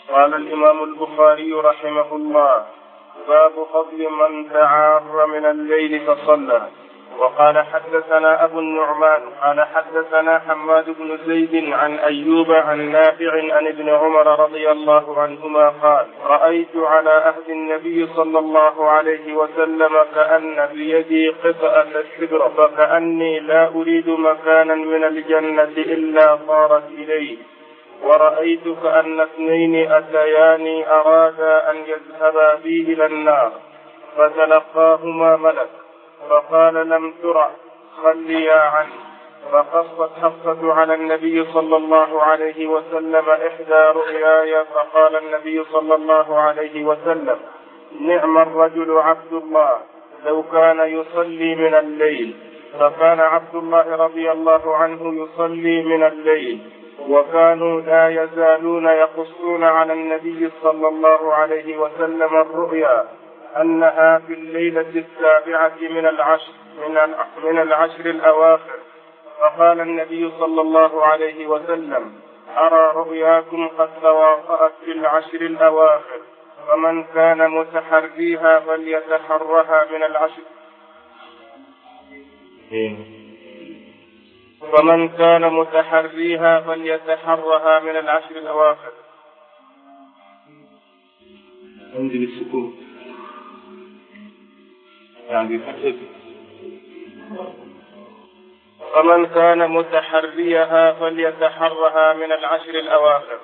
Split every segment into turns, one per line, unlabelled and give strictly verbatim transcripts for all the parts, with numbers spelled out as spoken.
قال الإمام البخاري رحمه الله: باب فضل من تعار من الليل فصلى. وقال حدثنا أبو النعمان قال حدثنا حماد بن زيد عن أيوب عن نافع عن ابن عمر رضي الله عنهما قال: رأيت على عهد النبي صلى الله عليه وسلم كأن بيدي قطعة السدر فكأني لا أريد مكانا من الجنة إلا صارت إليه، ورأيت كأن اثنين أتياني أرادا أن يذهبا بي إلى النار فتلقاهما ملك فقال: لم ترى خليا عنه. فقصت حفصة على النبي صلى الله عليه وسلم إحدى رؤياي فقال النبي صلى الله عليه وسلم: نعم الرجل عبد الله لو كان يصلي من الليل. فكان عبد الله رضي الله عنه يصلي من الليل، وكانوا لا يزالون يقصون على النبي صلى الله عليه وسلم الرؤيا أنها في الليلة السابعة من العشر من العشر الأواخر. فقال النبي صلى الله عليه وسلم: أرى رؤياكم قد تواطأت في العشر الأواخر، فمن كان متحريها فليتحرها من العشر فمن كان متحريها فليتحرها من العشر الأواخر. انزل السكون يعني فتح. فمن كان متحريها فليتحرها من العشر الأواخر.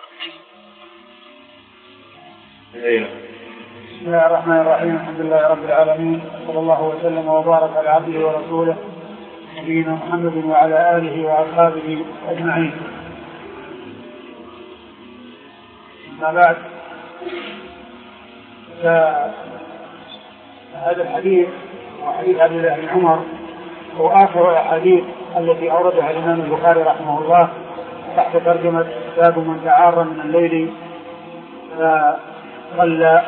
بسم الله الرحمن الرحيم. الحمد لله رب العالمين، صلى الله وسلم وبارك على عبده ورسوله نبينا محمد وعلى آله وأصحابه أجمعين. أما بعد، هذا الحديث وحديث عبد الله بن عمر هو آخر الأحاديث التي أوردها الإمام البخاري رحمه الله تحت ترجمة باب من تعار من الليل فصلى.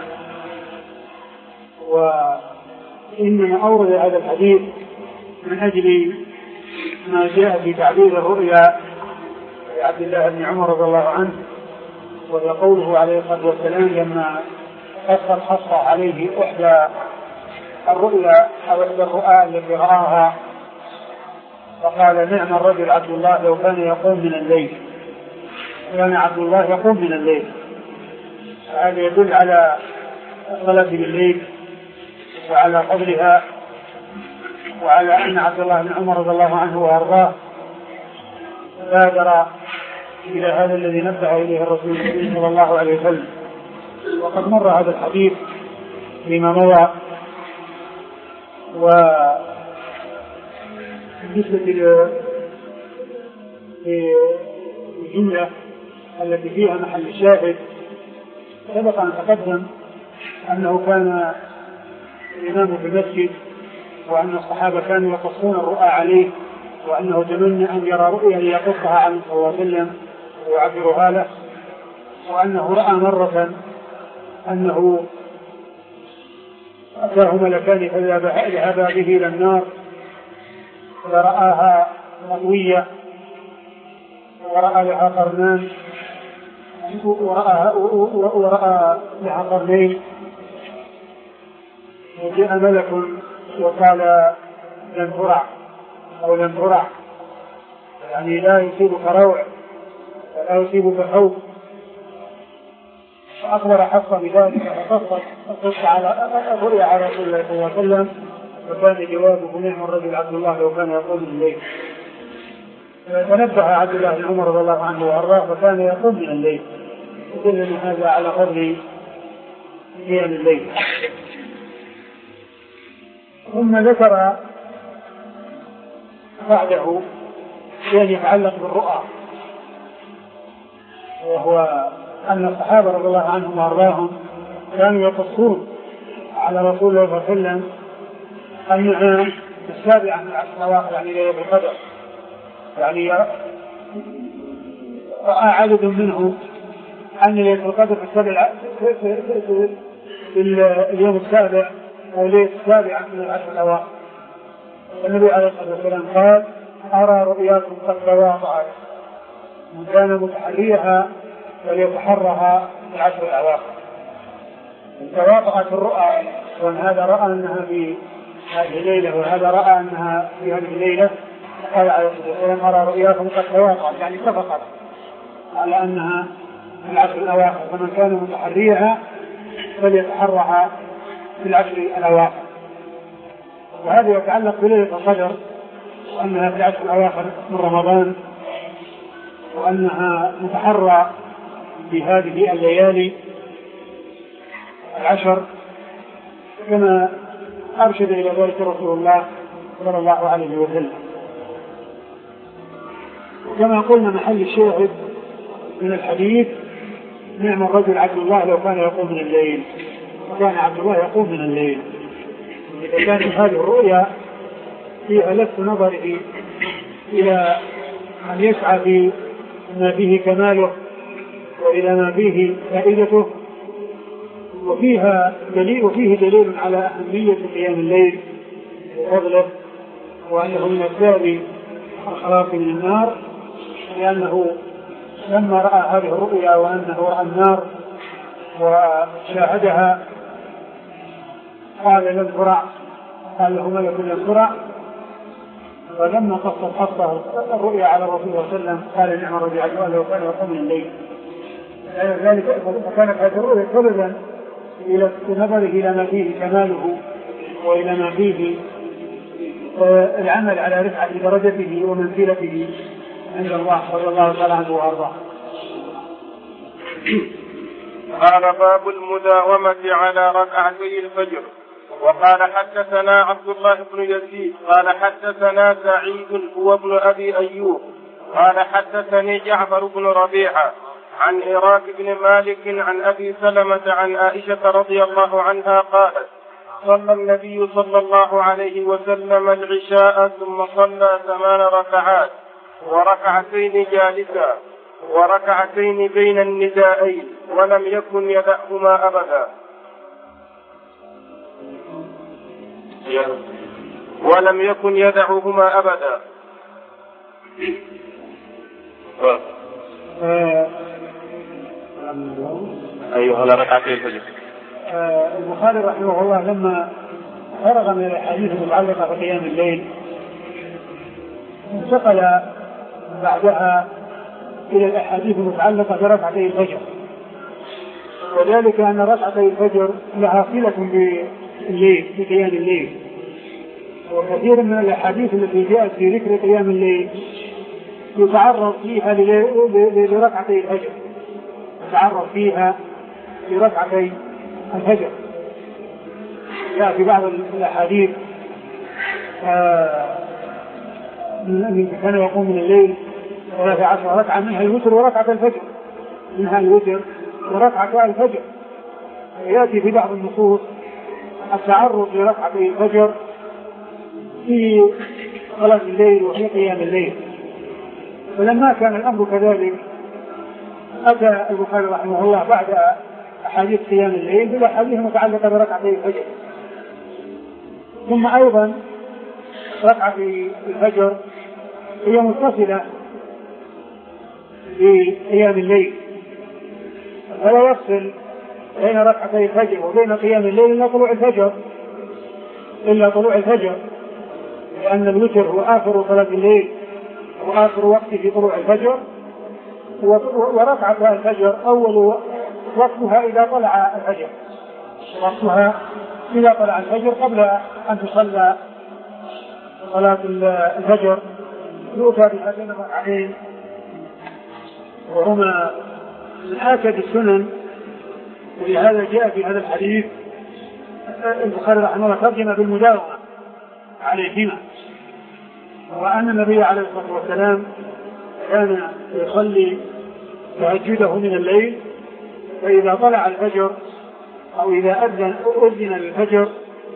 وإنما أورد هذا الحديث من أجل ما جاء في تعبير الرؤيا عبد الله بن عمر رضي الله عنه، وهي قوله عليه الصلاة والسلام لما قصت حصة عليه إحدى الرؤيا أو إحدى الرؤى التي رآها فقال: نعم الرجل عبد الله لو كان يقوم من الليل. كان عبد الله يقوم من الليل، هذا يدل على الصلاة بالليل وعلى فضلها، وعلى أن عبد الله بن عمر رضي الله عنه وأرضاه بادر إلى هذا الذي نبه إليه الرسول صلى الله عليه وسلم. وقد مر هذا الحديث فيما مضى. وبالنسبة للجملة التي فيها محل الشاهد سبق أن تقدم أنه كان الإمام في المسجد، وأن الصحابة كانوا يقصون الرؤى عليه، وأنه تمنى أن يرى رؤيا ليقصها عنه صلى الله عليه وسلم ويعبرها له، وأنه رأى مرة أنه أتاه ملكان فذهبا به إلى النار فرآها مطوية ورأى لها قرنان ورأى, ورأى لها قرنين، وجاء ملك وقال: لن ترع أو لن ترع، يعني لا يصيبك روع ولا يصيبك خوف. فأخبر حفصة بذلك فقصت القصة على الرؤيا على رسول الله صلى الله عليه وسلم، فكان جوابه: نعم الرجل عبد الله لو كان يقوم من الليل. فتنبه عبد الله بن عمر رضي الله عنه وأرضاه فكان يقوم من الليل، يدل هذا على فضل قيام الليل. ثم ذكر بعده شيء يتعلق بالرؤى، وهو أن الصحابة رضي الله عنهم وأرضاهم كانوا يقصون على رسول الله صلى الله عليه وسلم النعام السابعة من العشر الأواخر، يعني ليلة القدر. يعني رأى عدد منهم أن ليلة القدر في السابع في, في, في, في اليوم السابع أو ليلة السابعة من العشر الأواخر. النبي عليه الصلاة والسلام قال: أرى رؤياكم قد تواطأت، من كان متحريها فليتحرها في العشر الأواخر. توافقت الرؤى، وأن هذا رأى أنها في هذه الليلة وهذا رأى أنها في هذه الليلة، قال عليه الصلاة والسلام أرى رؤياكم قد توافقت، يعني اتفقت على أنها في العشر الأواخر، فمن كان متحريها فليتحرها في العشر الأواخر. وهذا يتعلق بليلة القدر، وأنها في العشر الأواخر من رمضان، وأنها متحرى بهذه الليالي العشر كما أرشد إلى ذلك رسول الله صلى الله عليه وسلم. وكما قلنا محل الشاهد من الحديث نعم الرجل عبد الله لو كان يقوم من الليل، وكان عبد الله يقوم من الليل. إذا كانت هذه الرؤيا فيها لفت نظره إلى أن يسعى في ما فيه كماله وإلى ما فيه فائدته، وفيها دليل وفيه دليل على أهمية قيام الليل وفضله، وأنه من أسباب الخلاص من النار، لأنه لما رأى هذه الرؤيا وأنه رأى النار وشاهدها قال لن ترى، قال له ملك لن ترى. ولما قص القصة الرؤيا على الرسول صلى الله عليه وسلم قال نعم الرجل عبد الله لو كان يقوم من الليل. ذلك فكانت هذه الرؤيا سببا إلى نظره إلى ما فيه كماله وإلى ما فيه العمل على رفعة درجته ومنزلته عند الله صلى الله تعالى عنه وأرضاه.
قال باب المداومة على ركعتي الفجر. وقال حدثنا عبد الله بن يزيد قال حدثنا سعيد هو ابن أبي أيوب قال حدثني جعفر بن ربيعة عن إراك بن مالك عن أبي سلمة عن عائشة رضي الله عنها قالت صلى النبي صلى الله عليه وسلم العشاء ثم صلى ثمان ركعات وركعتين جالسا وركعتين بين الندائين ولم يكن يدعهما أبدا ولم يكن يدعهما أبدا. أيها ركعتي الفجر.
البخاري رحمه الله لما فرغ من الحديث المتعلقة بقيام الليل انتقل بعدها إلى الأحاديث المتعلقة بركعتي الفجر، وذلك أن ركعتي الفجر لها صلة بالليل بقيام الليل، وكثير من الأحاديث التي جاءت في ذكر قيام الليل يتعرض فيها لركعتي الفجر يتعرض فيها لركعتي الفجر. جاء في بعض الأحاديث من كان يقوم من الليل ثلاث عشر ركعة منها الوتر وركعة الفجر منها الوتر وركعة الفجر. يأتي في بعض النصوص التعرض لركعتي الفجر في صلاة الليل وفي قيام الليل. فلما كان الأمر كذلك أتى البخاري رحمه الله بعد أحاديث قيام الليل بالأحاديث المتعلقة بركعتي الفجر. ثم أيضا ركعة الفجر هي متصلة بقيام الليل، فلا يفصل بين ركعتي الفجر وبين قيام الليل إلا طلوع الفجر إلا طلوع الفجر لأن الوتر هو آخر صلاة الليل وآخر وقت في طلوع الفجر، وركعة الفجر أول وقتها إذا طلع الفجر وقتها إذا طلع الفجر قبل أن تصلى صلاة الفجر يؤتى بهذين الركعتين، وهما من آكد السنن. ولهذا جاء في هذا الحديث البخاري رحمه الله ترجم بالمداومة عليهما، وأن النبي عليه الصلاة والسلام كان يصلي تهجده من الليل، فإذا طلع الفجر أو إذا أذن أذن الفجر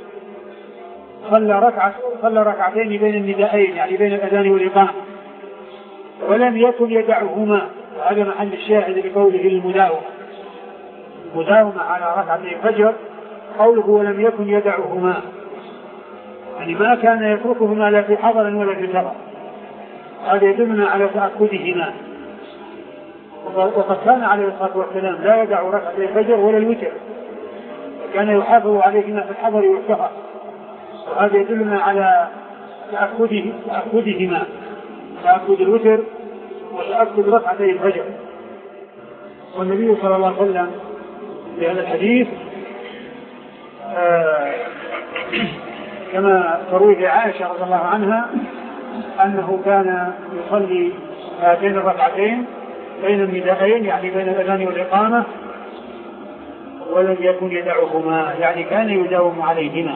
صلى ركعة صلى ركعتين بين الندائين يعني بين الأذان والإقامة ولم يكن يدعهما. وهذا محل الشاهد لقوله المداومة مداومة على ركعتي الفجر، قوله ولم يكن يدعهما يعني ما كان يتركهما لا في حضر ولا في سفر، هذا يدلنا على تأكدهما. وقد كان عليه الصلاة والسلام لا يدع ركعتي الفجر ولا الوتر، كان يحافظ عليهما في الحضر والسفر، وهذا يدلنا على تأكده تأكدهما، تأكد الوتر وتأكد ركعتي الفجر. والنبي صلى الله عليه وسلم في هذا الحديث آه كما تروي عائشة رضي الله عنها أنه كان يصلي هاتين الركعتين بين النداءين، يعني بين الأذان والإقامة، ولم يكن يدعهما، يعني كان يداوم عليهما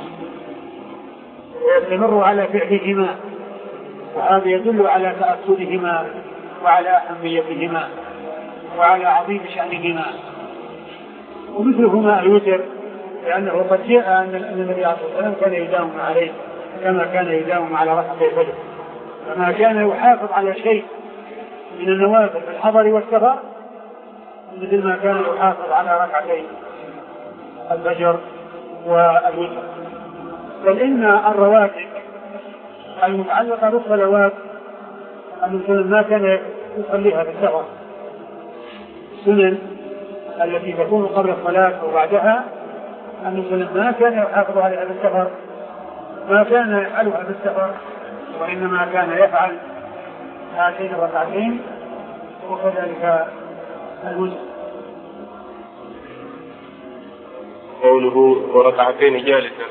ويستمر على فعلهما، وهذا يدل على تأكدهما وعلى أهميتهما وعلى عظيم شأنهما. ومثلهما الوتر، لأنه قد جاء أن النبي عليه الصلاة والسلام كان يداوم عليه كما كان يداوم على ركعتي الفجر، فما كان يحافظ على شيء من النوافل في الحضر والسفر مثل ما كان يحافظ على ركعتي الفجر والوتر. بل إن الرواتب المتعلقة بالصلوات المسلم ما كان يصليها في السفر، السنن التي تكون قبل الصلاة وبعدها المسلم ما كان يحافظ عليها في السفر، ما كان يفعلها في السفر، وإنما كان يفعل هاتين الركعتين وكذلك الوتر.
قوله وركعتين جالسا.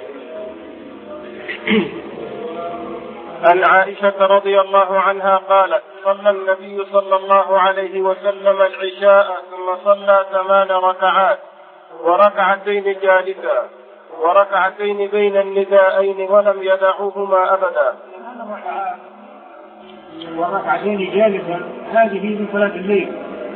عن عائشة رضي الله عنها قالت: صلى النبي صلى الله عليه وسلم العشاء ثم صلى ثمان ركعات وركعتين جالسا وركعتين بين النداءين ولم يدعوهما أبدا.
وركعتين جالسا هذه من صلاة الليل،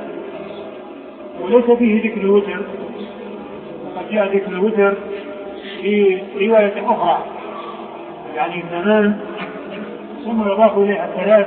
وليس فيه ذكر الوتر، وقد جاء ذكر الوتر في رواية أخرى، يعني ثمان ثم يضاف إليها الثلاث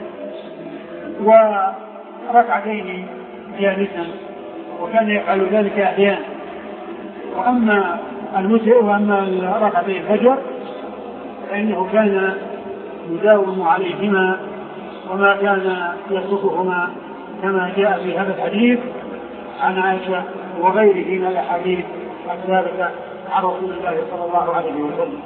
وركعتين جالسا، وكان يفعل ذلك أحيانا. وأما الوتر وأما ركعتي الفجر فإنه كان يداوم عليهما وما كان يتركهما، كما جاء في هذا الحديث عن عائشة وغيره من الأحاديث الثابتة عن رسول الله صلى الله عليه وسلم.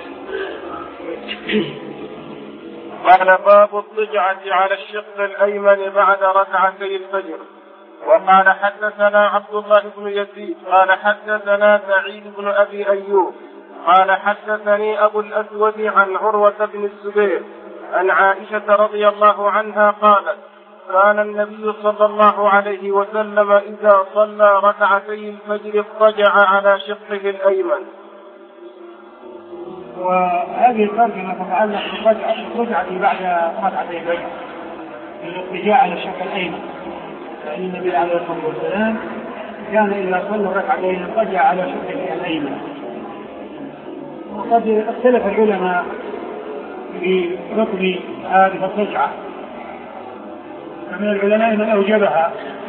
قال: باب الضجعة على الشق الأيمن بعد ركعتي الفجر. وقال: حدثنا عبد الله بن يزيد قال حدثنا سعيد بن أبي أيوب قال حدثني أبو الأسود عن عروة بن الزبير عن عائشة رضي الله عنها قالت: كان النبي صلى الله عليه وسلم إذا صلى ركعتي الفجر اضطجع على شقه الأيمن.
وهذه الترجمة تتعلق بالركعة بعد ركعتي الفجر، الاضطجاع على الشق الأيمن، لأن النبي عليه الصلاة والسلام كان إذا صلى ركعتين اضطجع على شقه الأيمن. وقد اختلف العلماء في حكم هذه الضجعة، فمن العلماء من أوجبها،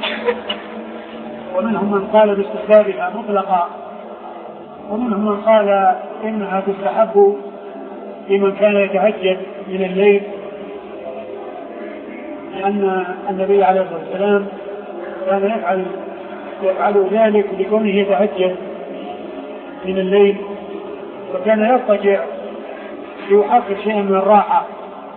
ومنهم من قال باستحبابها مطلقا، ومنهم من قال إنها تستحب لمن كان يتهجد من الليل، لأن النبي عليه الصلاة والسلام كان يفعل يفعل ذلك لكونه يتهجد من الليل، وكان يضطجع ليحقق شيئا من الراحة.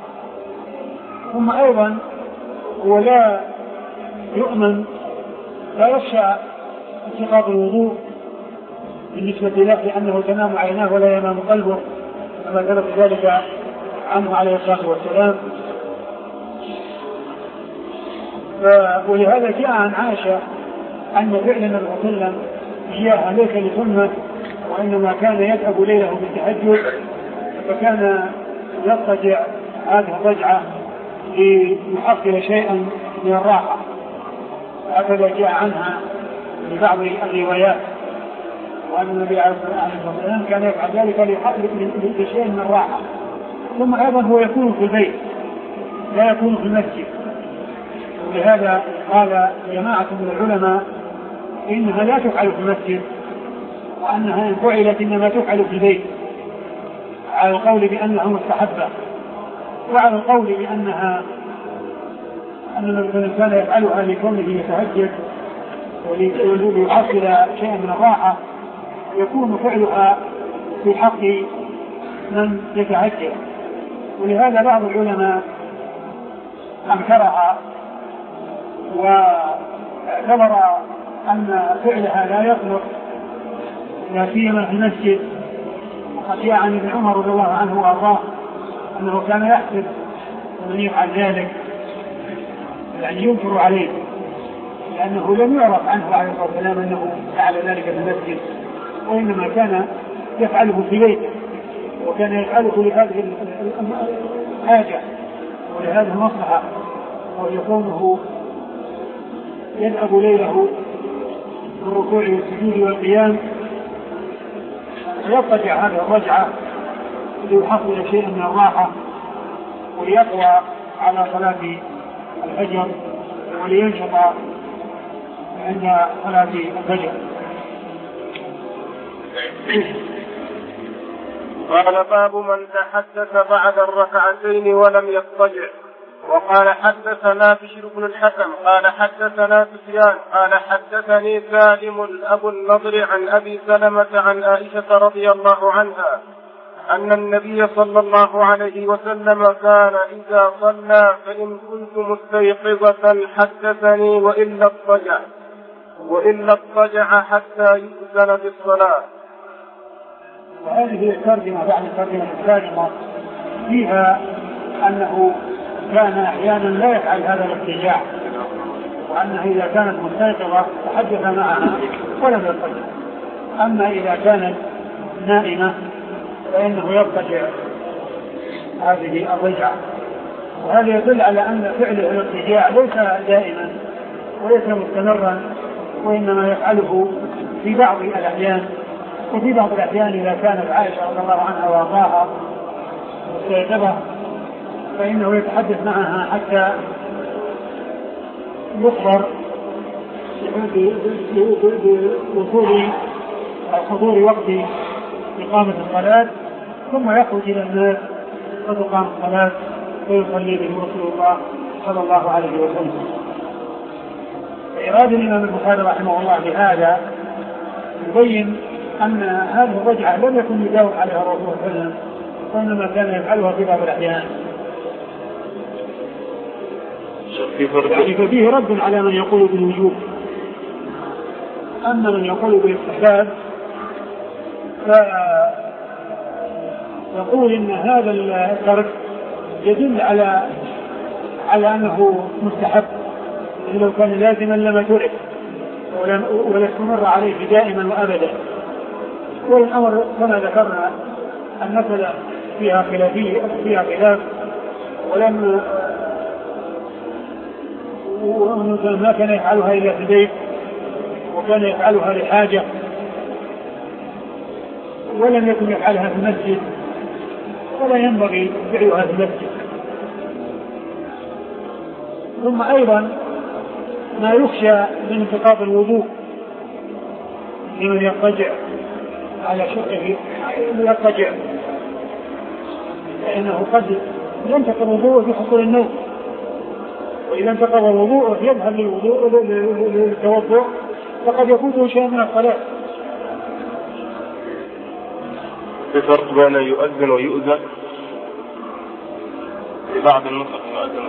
ثم أيضا هو لا يؤمن، لا يخشى انتقاض الوضوء بالنسبة له، لأنه تنام عيناه ولا ينام قلبه، كما ثبت ذلك عنه عليه الصلاة والسلام. ولهذا جاء عن عائشة أن فعل النبي صلى الله عليه وسلم إياها ليس لسنة، وإنما كان يذهب ليله بالتهجد، فكان يضطجع هذه الضجعة ليحصل شيئا من الراحة. هكذا جاء عنها في بعض الروايات، وأن النبي عليه الصلاة والسلام كان يفعل ذلك ليحصل شيئا من الراحة. ثم أيضا هو يكون في البيت لا يكون في المسجد، ولهذا قال جماعة من العلماء إنها لا تفعل في المسجد، وأنها إن فعلت إنما تفعل في البيت، على القول بأنها مستحبة، وعلى القول بأنها أن الإنسان كان يفعلها لكونه يتهجد وليحصل شيئا من الراحة، يكون فعلها في حق من يتهجد. ولهذا بعض العلماء أنكرها واعتبر أن فعلها لا يخلق، لا سيما في المسجد. وقد جاء عن ابن عمر رضي الله عنه وارضاه أنه كان يحسب من يفعل ذلك يعني ينكر عليه، لأنه لم يعرف عنه عليه الصلاة والسلام أنه فعل ذلك في المسجد، وإنما كان يفعله في بيته، وكان يفعله لهذه الحاجة ولهذه المصلحة، ويكونه يذهب ليله بالركوع والسجود والقيام ويضطجع هذه الرجعة ليحصل شيئا من الراحة وليقوى على صلاة الفجر ولينشط عند صلاة الفجر.
قال باب من تحدث بعد الركعتين ولم يضطجع. وقال حدثنا بشر بن الحكم قال حدثنا سفيان قال حدثني سالم أبو النضر عن أبي سلمة عن عائشة رضي الله عنها أن النبي صلى الله عليه وسلم كان إذا صلى فإن كنت مستيقظة حدثني وإلا اضطجع وإلا اضطجع حتى يؤذن بالصلاة.
وهذه الترجمة بعد الترجمة الثالثة فيها أنه كان أحيانا لا يفعل هذا الاضطجاع، وأنه إذا كانت مستيقظة تحدث معها ولم يضطجع. أما إذا كانت نائمة فإنه يضطجع هذه الرجعة. وهذا يدل على أن فعله الاضطجاع ليس دائما وليس مستمرا، وإنما يفعله في بعض الأحيان. وفي بعض الأحيان إذا كانت عائشة رضي الله عنها وارضاها مستيقظة فإنه يتحدث معها حتى يخبر بوصول حضور وقت إقامة الصلاة، ثم يخرج إلى الناس فتقام الصلاة ويصلي به رسول الله صلى الله عليه وسلم. إرادة الإمام البخاري رحمه الله بهذا يبين أن هذه الرجعة لم يكن يجاوب عليها الرسول صلى الله عليه وسلم، وإنما كان يفعلها في بعض الأحيان. يعني ففيه رد على من يقول بالوجوب. أما من يقول بالاستحباب فيقول إن هذا الترك يدل على على أنه مستحب، لو كان لازما لما ترك ولا استمر عليه دائما وأبدا. والأمر كما ذكرنا المسألة فيها خلافية فيها خلاف، ولم ما كان يفعلها إلا في البيت، وكان يفعلها لحاجة، ولم يكن يفعلها في المسجد، ولا ينبغي فعلها في المسجد. ثم أيضا ما يخشى من انتقاض الوضوء لمن يضطجع على شقه يضطجع، فإنه قد ينتقض الوضوء في حصول النوم، وإذا انتقض الوضوء يذهب للوضوء للتوضؤ فقد يفوته شيء من الصلاة.
في فرق بين يؤذن ويؤذن في بعض النسخ يؤذن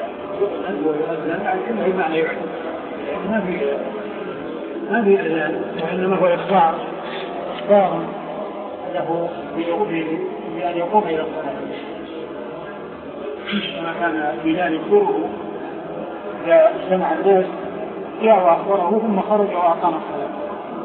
ويؤذن معنى يؤذن ما في ما في إعلان، وإنما هو إخبار إخبار له بأن يقوم إلى الصلاة كما كان بلال يخبره إذا اجتمع الناس جاء وأخبره ثم خرج وأقام الصلاة.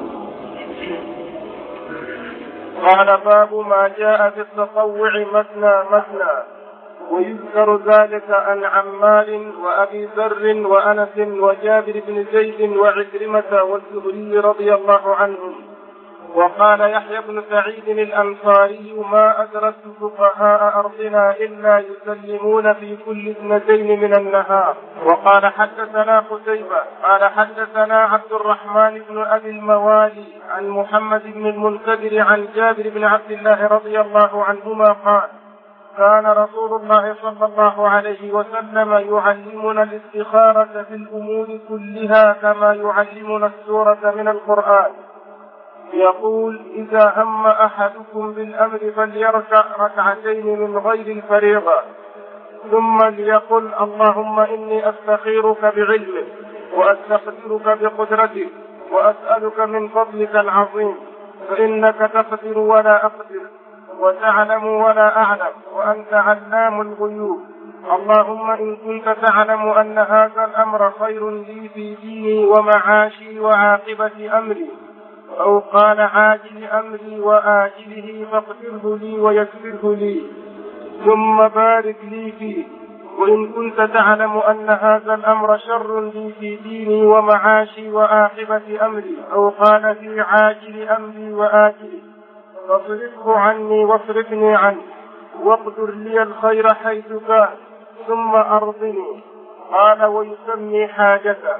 قال باب ما جاء في التطوع مثنى مثنى. ويذكر ذلك عن عمار وأبي ذر وأنس وجابر بن زيد وعكرمة والزهري رضي الله عنهم. وقال يحيى بن سعيد الأنصاري ما أدركت فقهاء أرضنا إلا يسلمون في كل اثنتين من النهار. وقال حدثنا قتيبة قال حدثنا عبد الرحمن بن أبي الموالي عن محمد بن المنكدر عن جابر بن عبد الله رضي الله عنهما قال كان رسول الله صلى الله عليه وسلم يعلمنا الاستخارة في الأمور كلها كما يعلمنا السورة من القرآن. يقول: إذا هم أحدكم بالأمر فليركع ركعتين من غير الفريضة، ثم ليقل: اللهم إني أستخيرك بعلمك وأستقدرك بقدرتك وأسألك من فضلك العظيم، فإنك تقدر ولا أقدر وتعلم ولا أعلم وأنت علام الغيوب. اللهم إن كنت تعلم أن هذا الأمر خير لي في ديني ومعاشي وعاقبة أمري، أو قال عاجل أمري وآجله، فاغفره لي ويسره لي ثم بارك لي فيه. وإن كنت تعلم أن هذا الأمر شر لي في ديني ومعاشي وعاقبة أمري، أو قال في عاجل أمري وآجله، فاصرفه عني واصرفني عنه، واقدر لي الخير حيث كان، ثم أرضني. قال: ويسمي حاجته.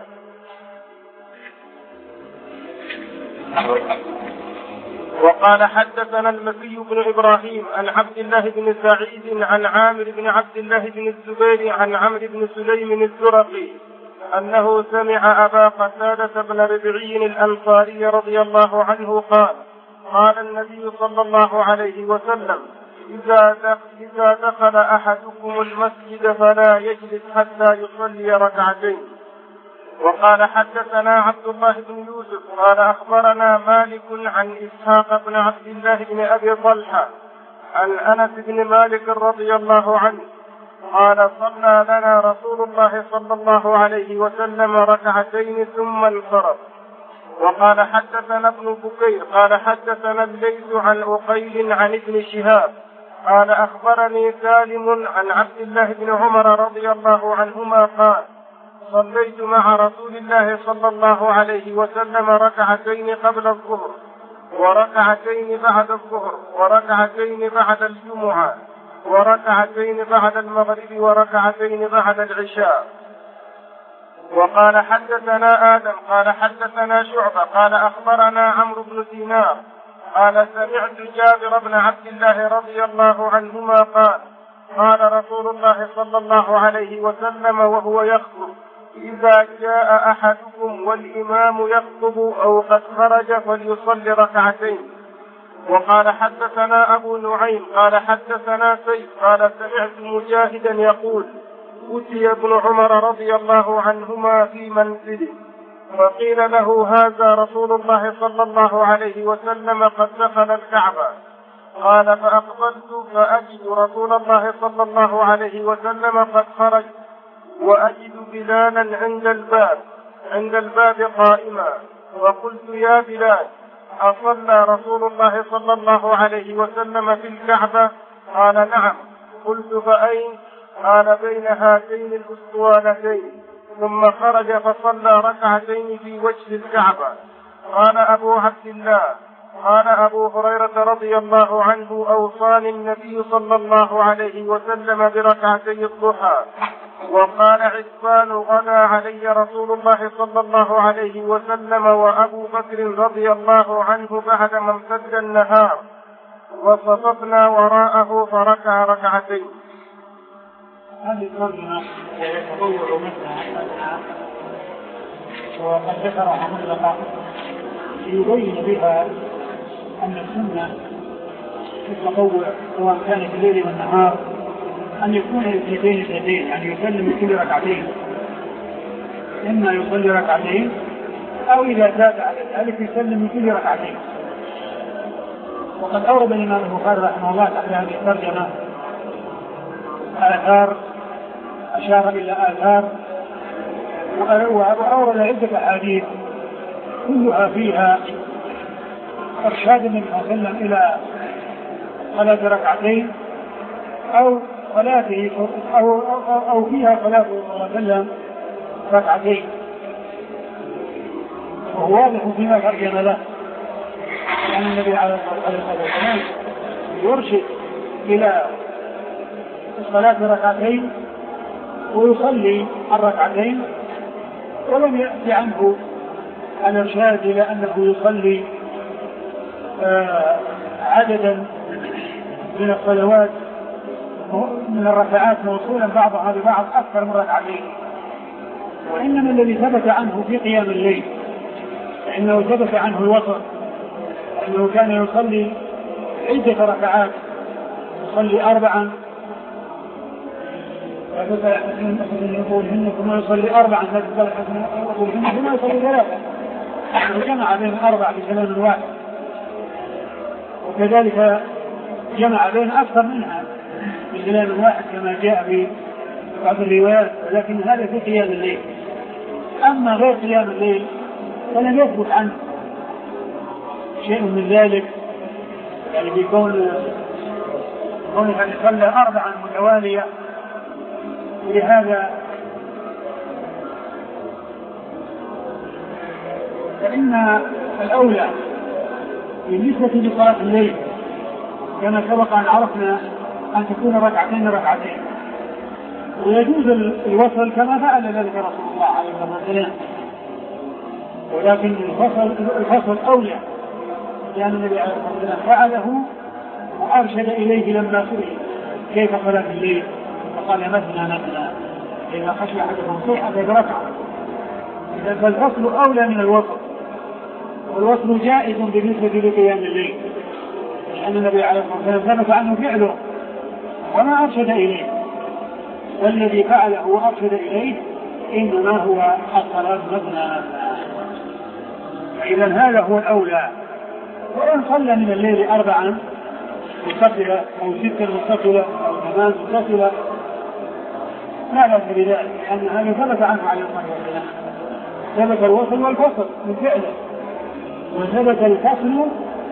وقال: حدثنا المكي بن إبراهيم عن عبد الله بن سعيد عن عامر بن عبد الله بن الزبير عن عمرو بن سليم الزرقي أنه سمع أبا قتادة بن ربعي الأنصاري رضي الله عنه قال: قال النبي صلى الله عليه وسلم: إذا دخل أحدكم المسجد فلا يجلس حتى يصلي ركعتين. وقال: حدثنا عبد الله بن يوسف قال: أخبرنا مالك عن إسحاق بن عبد الله بن أبي طلحة عن أنس بن مالك رضي الله عنه قال: صلى لنا رسول الله صلى الله عليه وسلم ركعتين ثم انصرف. وقال: حدثنا ابن بكير قال: حدثنا الليث عن عقيل عن ابن شهاب قال: أخبرني سالم عن عبد الله بن عمر رضي الله عنهما قال: صليت مع رسول الله صلى الله عليه وسلم ركعتين قبل الظهر وركعتين بعد الظهر وركعتين بعد الجمعة وركعتين بعد المغرب وركعتين بعد العشاء. وقال: حدثنا آدم قال: حدثنا شعبة قال: أخبرنا عمرو بن دينار قال: سمعت جابر بن عبد الله رضي الله عنهما قال: قال رسول الله صلى الله عليه وسلم وهو يخطب: إذا جاء أحدكم والإمام يخطب أو قد خرج فليصلي ركعتين. وقال: حدثنا أبو نعيم قال: حدثنا سيف قال: سمعت مجاهدا يقول: أتي ابن عمر رضي الله عنهما في منزله فقيل له: هذا رسول الله صلى الله عليه وسلم قد دخل الكعبة. قال: فأقبلت فأجد رسول الله صلى الله عليه وسلم قد خرج، وأجد بلالا عند الباب عند الباب قائما، وقلت: يا بلال، أصلى رسول الله صلى الله عليه وسلم في الكعبة؟ قال: نعم. قلت: فأين؟ قال: بين هاتين الأسطوانتين. ثم خرج فصلى ركعتين في وجه الكعبة. قال أبو عبد الله: قال أبو هريرة رضي الله عنه: أوصاني النبي صلى الله عليه وسلم بركعتي الضحى. وقال عثمان: غدا علي رسول الله صلى الله عليه وسلم وأبو بكر رضي الله عنه بعدما امتد النهار، وصففنا وراءه فركع ركعتين.
هذه الترجمة يتطوع مثلها وقد ذكرها مطلقا يبين بها أن السنة في التطوع سواء كان في الليل والنهار أن يكون اثنتين اثنتين، يعني يسلم كل ركعتين، إما يصلي ركعتين أو إذا زاد على ذلك يسلم كل ركعتين. وقد أورد الإمام البخاري رحمه الله تحت هذه الترجمة آثار، أشار إلى آثار، وأورد عدة أحاديث كلها فيها إرشاد النبي صلى الله عليه وسلم إلى صلاة ركعتين أو صلاته أو, أو, أو فيها صلاة صلى الله عليه وسلم ركعتين، وهو واضح فيما ترجم له أن النبي عليه الصلاة والسلام يرشد إلى الصلاة ركعتين ويصلي الركعتين، ولم يأتي عنه الإرشاد إلى أنه يصلي آه عددا من الصلوات من الركعات موصولا بعضها ببعض أكثر من ركعتين. وإنما الذي ثبت عنه في قيام الليل فإنه ثبت عنه الوسط، أنه كان يصلي عدة ركعات، يصلي أربعا يقولهن ثم يصلي أربعا يقولهن ثم يصلي ثلاثا، وجمع بين أربع بكلام واحد، وكذلك جمع بين أكثر منها بكلام واحد كما جاء في بعض الروايات، ولكن هذا في قيام الليل. أما غير قيام الليل فلم يثبت عنه شيء من ذلك، يعني بيكون كونه أن يصلى أربعا متوالية. ولهذا فإن الأولى بالنسبة لصلاة الليل كما سبق أن عرفنا أن تكون ركعتين ركعتين، ويجوز الوصل كما فعل ذلك رسول الله عليه الصلاة والسلام، ولكن الفصل الفصل أولى لأن النبي عليه الصلاة والسلام فعله وأرشد إليه لما سئل كيف صلاة الليل فقال مثنى مثنى إذا خشي أحدكم صيحة بركعة. إذا فالفصل أولى من الوصل، والوصل جائز بالنسبة لقيام الليل لأن النبي عليه الصلاة والسلام ثبت عنه فعله وما أرشد إليه، والذي فعله وأرشد إليه إنما هو الصلاة مثنى. إذا هذا هو الأولى. وإن صلى من الليل أربعا متصلة أو ستا متصلة أو ثمان متصلة لا بأس بذلك، لأن هذا ثبت عنه عليه الصلاة والسلام، ثبت الوصل والفصل من فعله، وثبت الفصل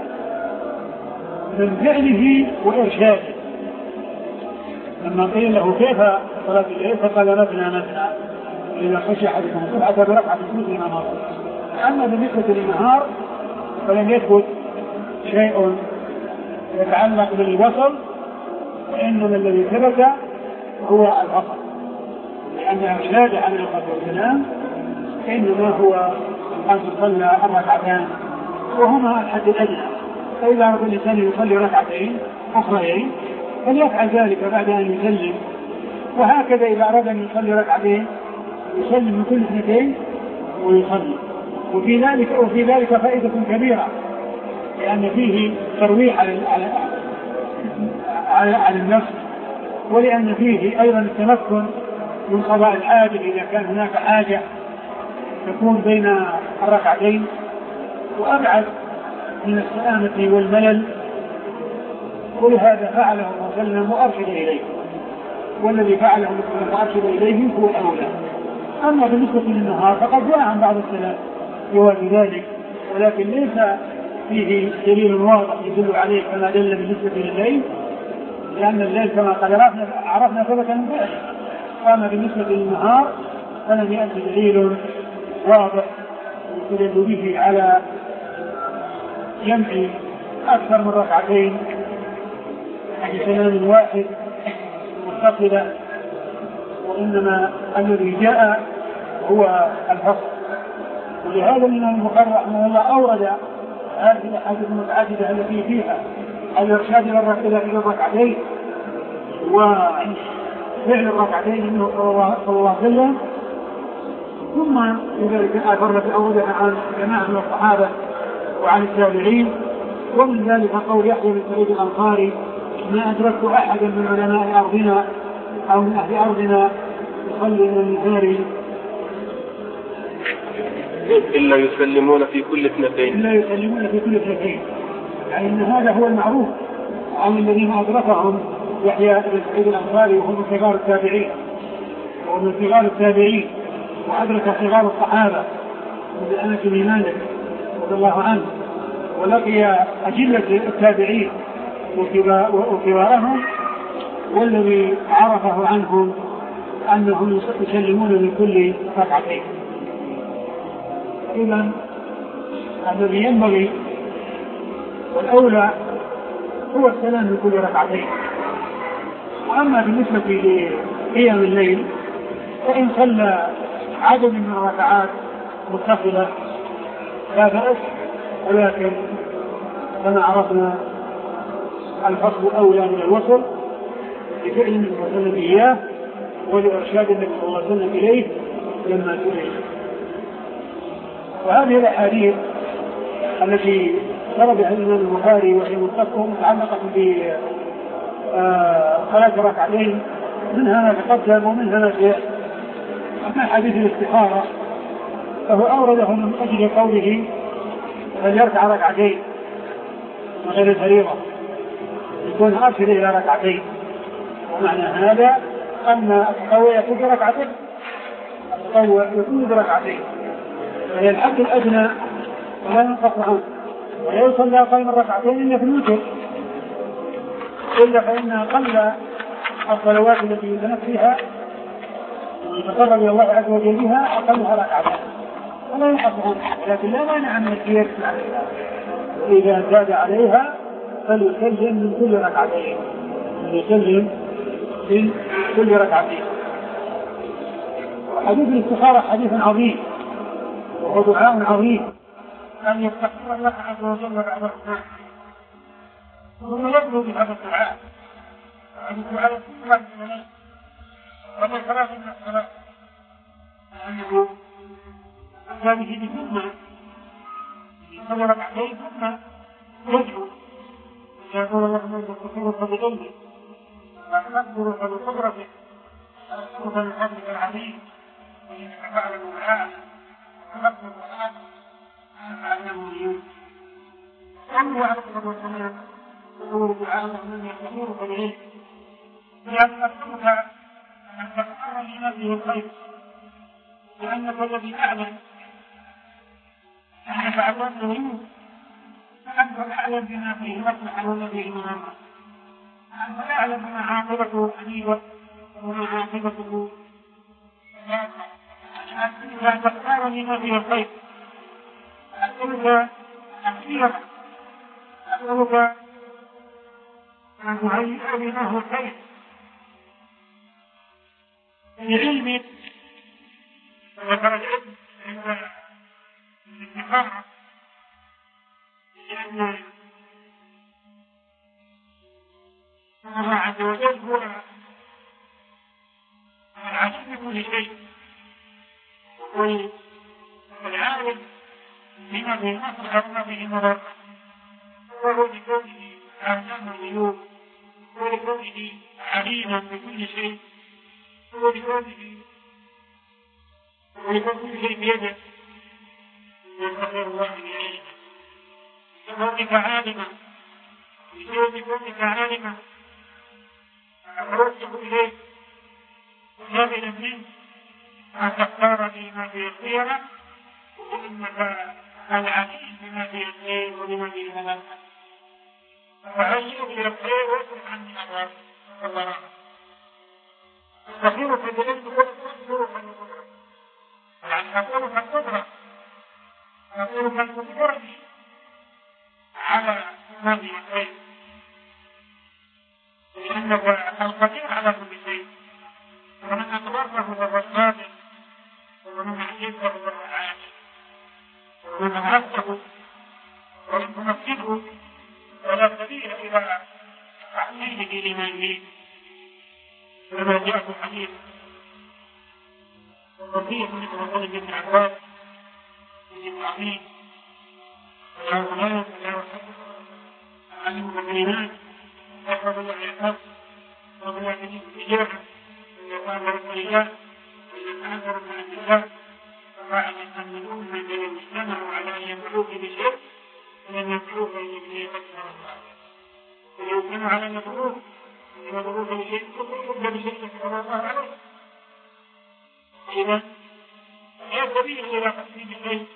من فعله وإرشاده. لما قيل له كيف صلاة الليل فقال مثنى مثنى إذا خشي أحدكم الصبح بركعة مثل ما مر. أما بالنسبة للنهار فلم يثبت شيء يتعلق بالوصل، وإنما الذي ثبت هو الفصل، لأن إرشاد عليه الصلاة والسلام إنما هو أن تصلى الركعتان وهما الحد الأدنى. فإذا أراد الإنسان يصلي ركعتين أخرين فليفعل ذلك بعد أن يسلم، وهكذا إذا أراد أن يصلي ركعتين يسلم من كل اثنتين ويصلي. وفي ذلك وفي ذلك فائدة كبيرة، لأن فيه ترويح على على على النفس، ولأن فيه أيضا التمكن من قضاء الحاجة إذا كان هناك حاجة تكون بين الركعتين، وأبعد من السلامة والملل. ولهذا فعله صلى الله عليه وسلم وأرشد إليه، والذي فعله وأرشد إليه هو الأولى. أما بالنسبة للنهار فقد جاء عن بعض السلام جواز ذلك، ولكن ليس فيه دليل واضح يدل عليه كما دل بالنسبة لليل، لأن الليل كما قد عرفنا ثبت من فعله. أما بالنسبة للنهار فلم يأتي دليل واضح يدل به على جمع أكثر من ركعتين بسلام واحد متصلة، وإنما الذي جاء هو الفصل. ولهذا من المقرر رحمه الله أورد هذه الأحاديث المتعددة التي فيها الإرشاد إلى الركعتين وفعل الركعتين منه صلى الله عليه وسلم، ثم لذلك آثر في أوله عن جماعة من الصحابة وعن التابعين. ومن ذلك قول يحيى بن سعيد الأنصاري: ما أدركت أحدا من علماء أرضنا أو من أهل أرضنا يصلي من النهار
إلا يسلمون في كل اثنتين
إلا يسلمون في كل اثنتين يعني أن هذا هو المعروف عن الذين أدركهم يحيى بن سعيد الأنصاري، وهم من صغار التابعين ومن صغار التابعين وأدرك صغار الصحابة مثل أنس بن مالك رضي الله عنه، ولقي أجلة التابعين وكبارهم، والذي عرفه عنهم أنهم يسلمون من كل ركعتين. إذن الذي ينبغي والأولى هو السلام من كل ركعتين. وأما بالنسبة لقيام الليل فإن صلى عدد من الركعات متصلة لا بأس، ولكن كما عرفنا الفصل أولى من الوصل، لفعل النبي صلى الله عليه وسلم إياه ولإرشاد النبي صلى الله عليه وسلم إليه لما سئل. وهذه الأحاديث التي ورد عن الإمام البخاري وهي متعلقة بصلاة ركعتين منها ما تقدم ومنها ما جاء. أما حديث الاستخارة فهو أورده من أجل قوله فليركع ركعتين من غير الفريضة يكون أرشد إلى ركعتين. ومعنى هذا أن التطوع يكون بركعتين التطوع يكون بركعتين فهي الحد الأدنى ولا ينقص عنه. ولا يصلى قائما ركعتين إلا في الوتر إلا فإن أقل الصلوات التي يتنفى فيها ويتقرب إلى الله عز وجل بها أقلها ركعتين ولا ينقص عنه. ولكن لا مانع من الزيادة عليها وإذا زاد عليها فليسلم من كل ركعتين فليسلم من كل ركعتين. وحديث الاستخارة حديث عظيم وهو دعاء عظيم أن يستغفر الله عز وجل بعد الركوع ثم يبدو بهذا الدعاء. هذا الدعاء يكون بعد الصلاة ومن صلاة من الصلاة أنه هذه بسنة يصلي ركعتين ثم يدعو يقول اللهم انت تكفر فبقلبك وتكبر فبقدرتك وتكفر من فضلك العظيم وانك تعلم الآن وتكبر الآن فعلمه اليوم. صلوا على الصلاة والسلام وقولوا دعاء من يستطيع فبعيد لأن أسألك أن تختار لنفسه الخير لأنك الذي أعلم أنك علمت الغيوب أنت الأعلم بما فيه مصلحة والذي إمامه أنت الأعلم بما عاقبته حديثة وما عاقبته لا تختار لما فيه الخير. أسألك أخيرا أسألك أن تهيئ بناه الخير بعلمك وذكر العلم عند الاستخارة لأن الله عز وجل هو العليم بكل شيء والعالم بما به المصلحة وما به المضرة وهو لكونه علام الغيوب ولكونه عليما بكل شيء ولكونه ولكون كل شيء بيده يستطيع الله إليه بكونك عالما بكونك عالما أردت إليك جابلا منك أن تختار لي ما في الخيرة وإنك العليم بما في الخير ولما في الملك فهيئ إلى الخير واصرف عني الأمر الله تستخيرك بلد وتصدرك القدرة يعني أقولك القدرة أقولك القدرة على هذه الخير لأنك القدير على كل شيء ومن أقدرته بالرشاد ومن أحييته بالرعاية ومن أهلته ومن تمكنه ولا سبيل إلى تحميله لما يريد كما جاء في الحديث وفيه من رسول بن عباس بن عمين ولا غلام ولا وحده عن المؤمنات يحفظ الله يحفظ وهو يجب الإجابة ويقال رسول الله ويتعذر مع النساء فاعلم أن الأمة لو اجتمعوا على أن ينفعوك بشيء لم ينفعوك بشيء أكثر ولو اجتمعوا على أن ينفعوك ينفعوك بشيء كل بشيء أكثر الله عليه. إذا لا سبيل إلى تقسيم الشيء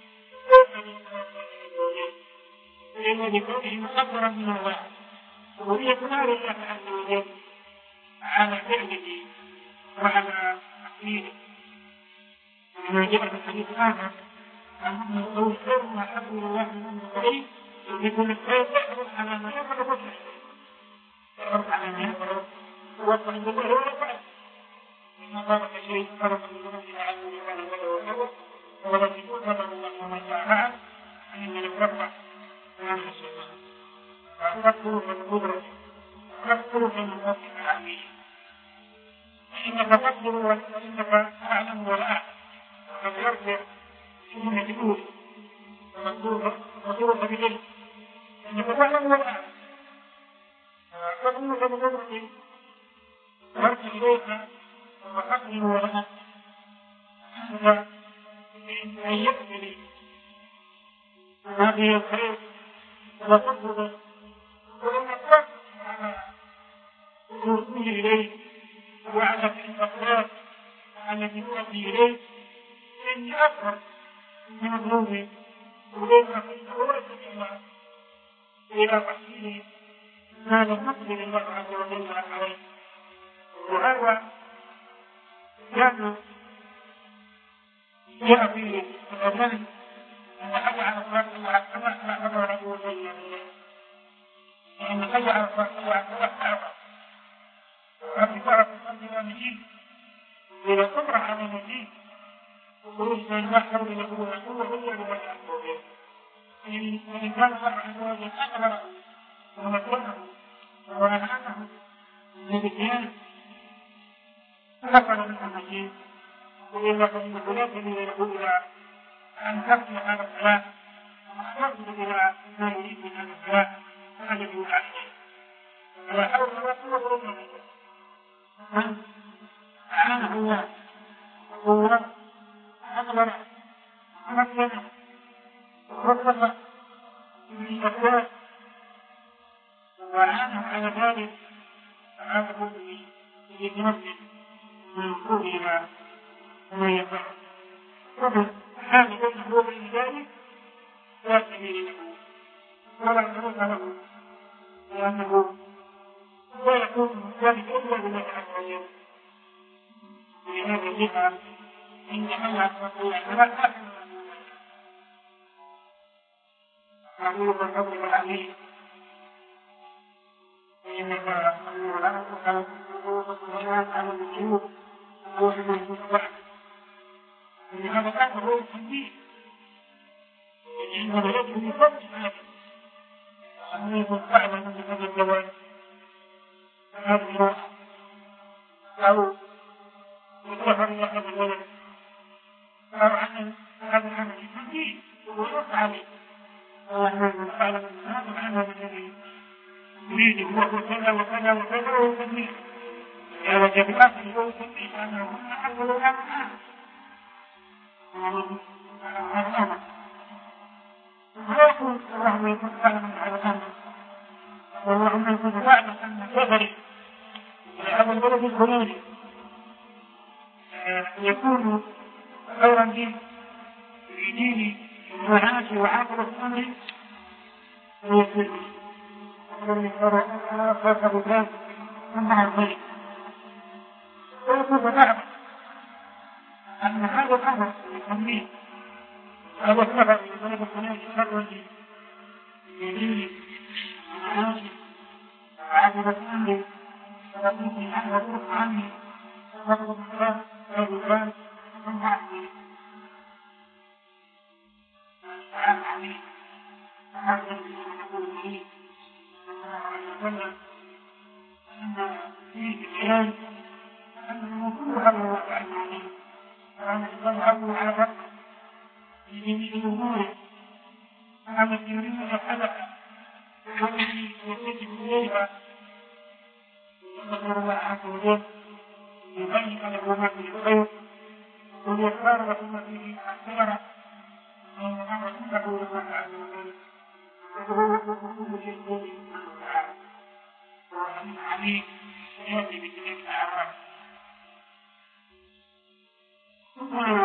لأن بكونه مقدرا من الله وهي كمال الله عز وجل على فعله وعلى تقديره. كما جاء في الحديث الآخر أنه لو خير ما حب الله من الخير يكون الخير يحرص على ما يفعل بشر يحرص على ما يفعل ووصل بالله ورفعه إن بارك شيء فرق من ربنا عز وجل وله ولكن يقدر الله وما شاء فعل فإن لم يرفع فلم يشاء فأذكر بالقدرة أذكر من ربك العظيم إنما تقول مطلوبة بالعلم أن تتعلم والآن فإنك بنظرة مرت إليك وحقه ولها أنت أن يقبل هذه الخير وتطلب ولم تقف على الوصول إليه وعلى الأخلاق التي تؤدي إليه فإني أكثر من الذنوب وليس في الأولى إلى تحصيل ما لم يقبل الله عز وجل عليه. وهذا كان جاء فيه الأذان أن حي على الصلاة الله كما أمر رسول الله لأن حي على الصلاة الله كما أمر تعرف تصلي مجيد إذا تطرح على المجيد وخروج من المحكم إلى هو هو هو لما يحصل إن كان الله عز وجل أمر ومكنه وأنعمه للإتيان فنقل من المجيد وإلا فإنه لا سبيل له إلى أن تقضي هذا الصلاة وتقضي إلى ما يريد من هذا الصلاة هذا يقول عليه ولا حول ولا قوة إلا بالله. من أعانه الله وهو أقدر أمكنه وصف من الأسباب وأعانه على ذلك فعاده بذنبه من كل ما يفعل ومن حال بينه وبين ذلك لا سبيل له ولا طريق له لأنه لا يكون ذلك إلا بالله عز وجل. ولهذا الجهة إن الله تقول لا أحد معمول بالحب والعميل فإن الله أمر له وكان الناس على الجنود هو من يصبح ولهذا كان هو التنبيه لأنه يجب يفرج هذا أن يكون فعلا من هذا الجواز هذا أو يظهر هذا الولد أو عن هذا العمل التنبيه ويرد عليه ونحن نعلم أن هذا العمل الذي يريد هو كذا وكذا وكذا وهو تنبيه إذا وجد الأصل هو تنبيه أنه هم حصلوا الأمر هذا الأمر لا يكون الله يكون فعلا على الأمر والله يكون فعلا أن السفر إلى هذا البلد الخليلي يكون خيرا دين في دين وعاش وعاقبة الأمر ويسر ومن فرق بذلك منها الخير ويكون فعلا أن هذا الأمر يسميه هذا السفر إلى بلد الخليلي خيرا دين في دين وعاش وعاقبة الأمر ولكن عنه وقف عني وقف الله وقف ثم عني وعن عني هذا الذي يقول فيه وسلم أن فيه الكلام أنه كل هذا الواقع المعنى وأن تظهر على رأس لجميع الأمور التي يريد الحدث والتي يتجه إليها يذكر الله عز وجل يبين له ما فيه الخير ويختار له ما فيه الخير ويظهر له لله عز وجل وهو كل شيء تعالى وعليم عليم ياتي بجميع الاعراف ثم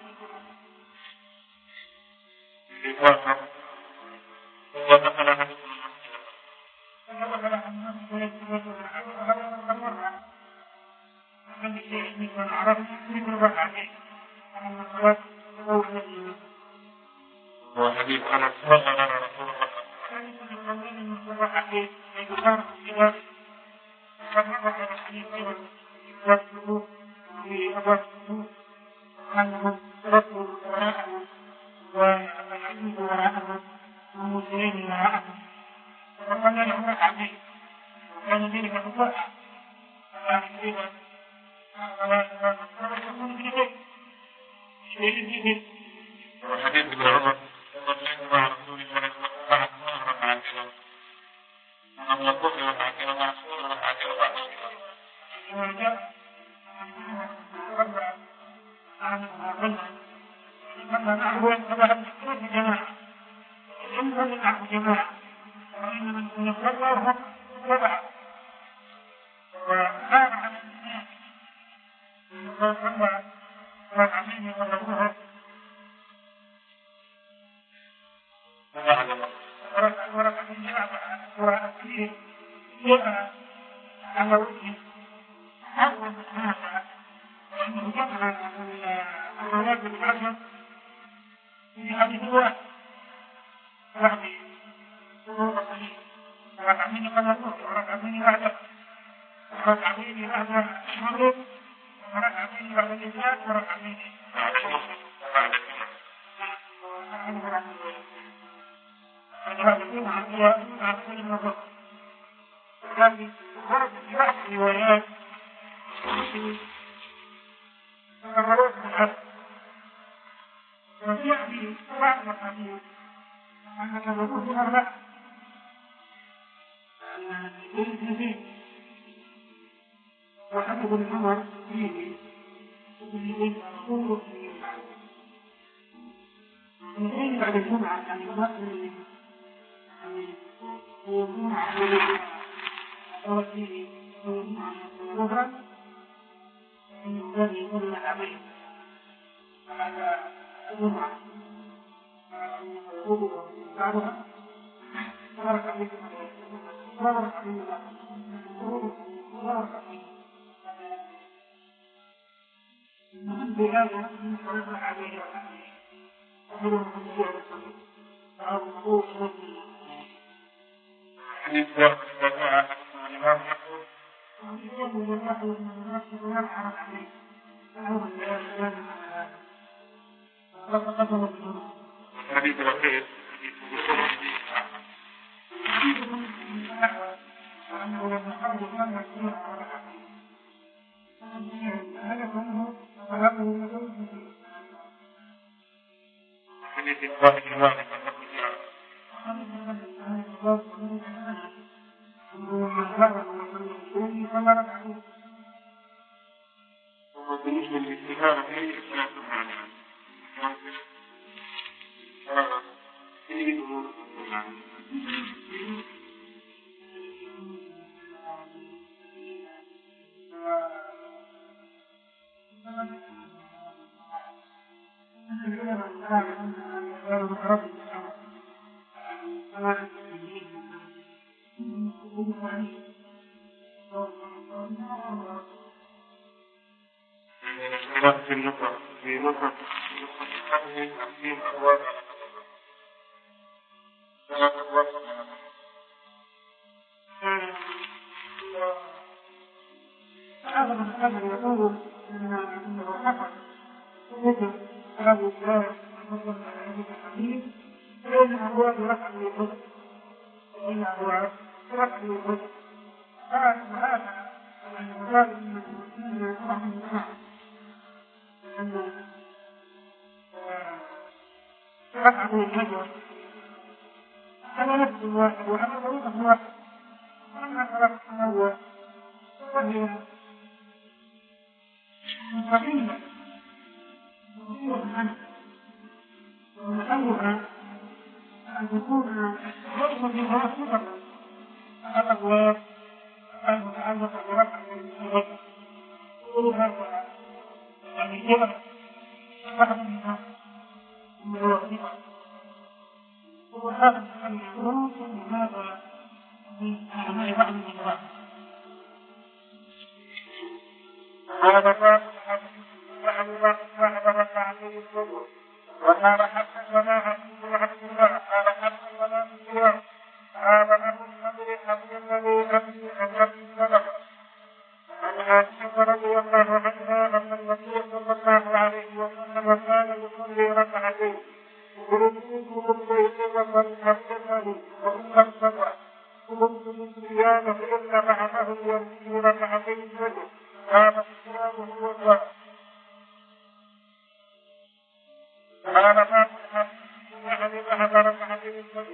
ودخل هذا فدخل الناس ويتبدل هذا مرة من شيء من عرف من الرحمة أن الصلاة أولى وحديث أنس صلى على رسول الله حديث من من الرحمة يذكر الخلاف قد مر على الحديث أيضا يذكر في أبواب السجود أنهم تركوا وراءهم والحديث وراءهم والمسلمين وراءهم وقال لهم عليه وكان ذلك بالضبط فلا يريد ولا يريد شيء جديد
حديث ابن عمر مع رسول الله بعد ما رفع الشمس أن يقول ركعتين مع رسول الله ركعتين لما نعبد فبعد كيف جماعة إنه نعبد جماعة وإن من يصلى سبعة وهذا عن الناس صلى ركعتين قبل الظهر وركعتين وركعتين جمع على وجه أول هذا وأنه جمع الصلاة العشر في حديث واحد بعد ركعتين قبل الظهر وركعتين بعد ركعتين بعد المغرب وركعتين بعد العشاء وركعتين هذا الجمعة هي أكثر من الظهر لكن ورد في بعض الروايات تكررت بالحد ويأتي بعض الحديث أنك تقول في أربع وحدث ابن عمر فيه وفيه رسول فيه من بعد الجمعة يعني المصري يعني الجمعة وفيه الظهر الذي يقول العمل على الجمعة بعدها بارك عليك بارك عليك بارك عليك من بهذا يصرف عليه وهو الخمسية والصلاة فهو الخوف نفسه حديث وقت الجماعة الإمام يقول ويجب من يحضر من نفسه ويرحم عليه فهو الإيمان على هذا فقد قدم الجمعة حديث الأخير حديث من النحو وأنه لم يحضر من نفسه على حقه هذا كله فهذا هو المسؤول حديث إخوان الإمام وبالنسبة للاستهانة فيه إسلام سبحانه في النقطة في نقطة في أخوات هذا الأمر يقول أنه حفظ وذكر هذا الشارع وذكر هذه الحديث فإن أبواب رفع الوجود فإن أبواب رفع الوجود هذا المثال من المسلمين رحمه الله أن رفع الوجود هذا نفس الواحد وهذا طريقة واحد وأما رفع الأول وهي مستقيمة ومحلها أن تكون رغم في مرافقة الأبواب المتعلقة برفع الوجود كل هذا يعني جبل واحد منها مرافقة وهذا أن يكون هذا من أعمال بعض الأبواب هذا الرابط وأبو بكر صاحب ركعتي الصبح وقال حدثنا عبد الله قال حدثنا مسلم هذا أبو النضر أبو النبي أبي أبي سلمة عن عائشة رضي الله عنها أن النبي صلى الله عليه وسلم كان يصلي ركعتين يريدكم البيت ومن حدثني وأم السبع كنت من صيام فإن بعضهم يريد ركعتين الفجر هذا الصيام هو الوقت قال ما أربعة ركعتين الفجر.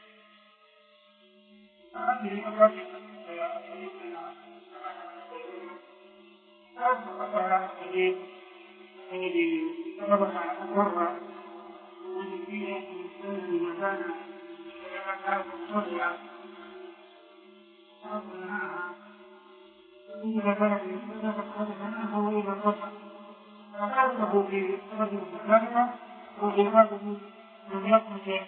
هذه الركعة الذي سبق مرة من فيها الإنسان مكان كان مصليا إذا بلغ الإنسان فقد منعه إلى الركعة فقاله في رجل مكانها وجماعه من يخرج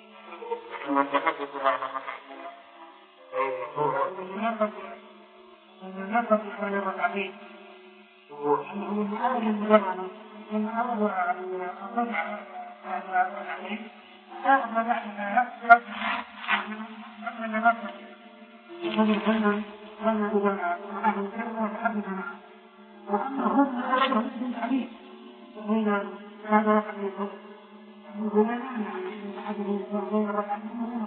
من نفذ عن الركعتين أنه من أول المجرد من أول الركعة على الركعتين أخذ بعدها يكسر من نفذ وهذا الفن كان إذا أحد الكلمة وتحدث معه وأما هم أخذ من الحديث بين هذا الركعتين وبين أحد بين الركعتين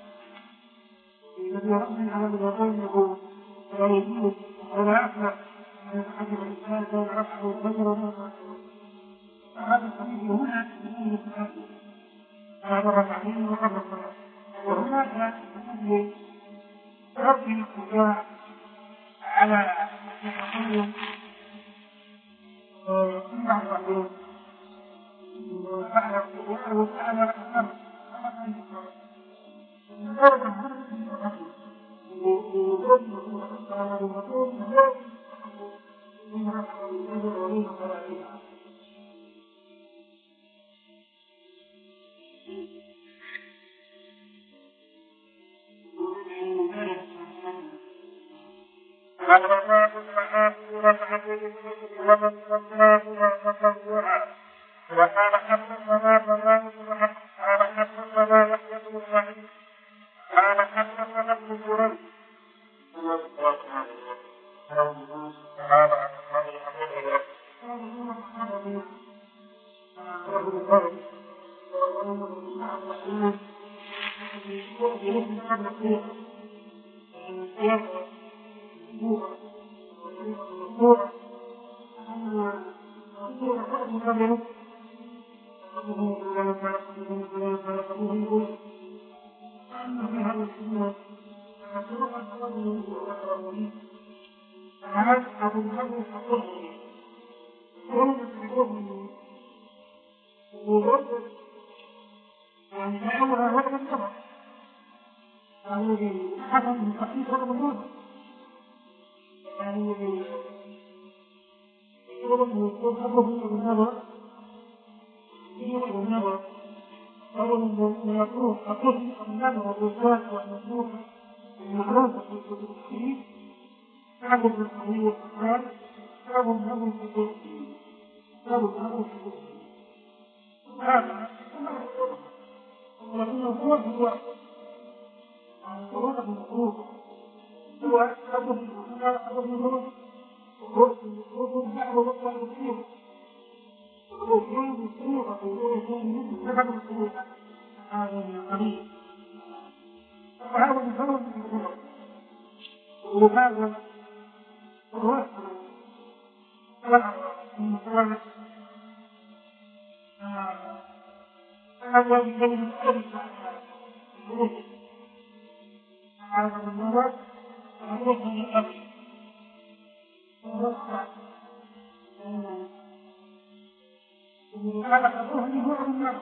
الذي يرد على الوضعين يقول لا يجوز ولا أفلح من حجر الإنسان كان رفعه الفجر ونصر فهذا الحديث هنا يكون التحدث هذا الركعتين وقبل الصلاة وهناك تحدث رد الاتجاه على التحدث في بعض الأحيان وبعد الاتجاه وسأل الأمر وقال حدثنا فلان بن حق قال حدثنا يحيى بن سعيد قال حدثنا ابن جريج قال أخبرني أبو النظر أول من يقول أقول النظر والإنسان والنظور المعروفة في كتب الحديث عدد الصحيح والإسلام أول النظر في كتب الحديث أول النظر في كتب الحديث هذا ولكن الصور هو الصور المعروف هو أبو الإسلام أبو النظر وهو الدعوة والتعليم وكان الصورة وكان سبب الصورة هذا القريب وهذا الفرد من الصورة وهذا الوصف والعرض من الصورة هذا بين الأرض هذا النور وهو من الأرض ووصف هذا خطوه هو النار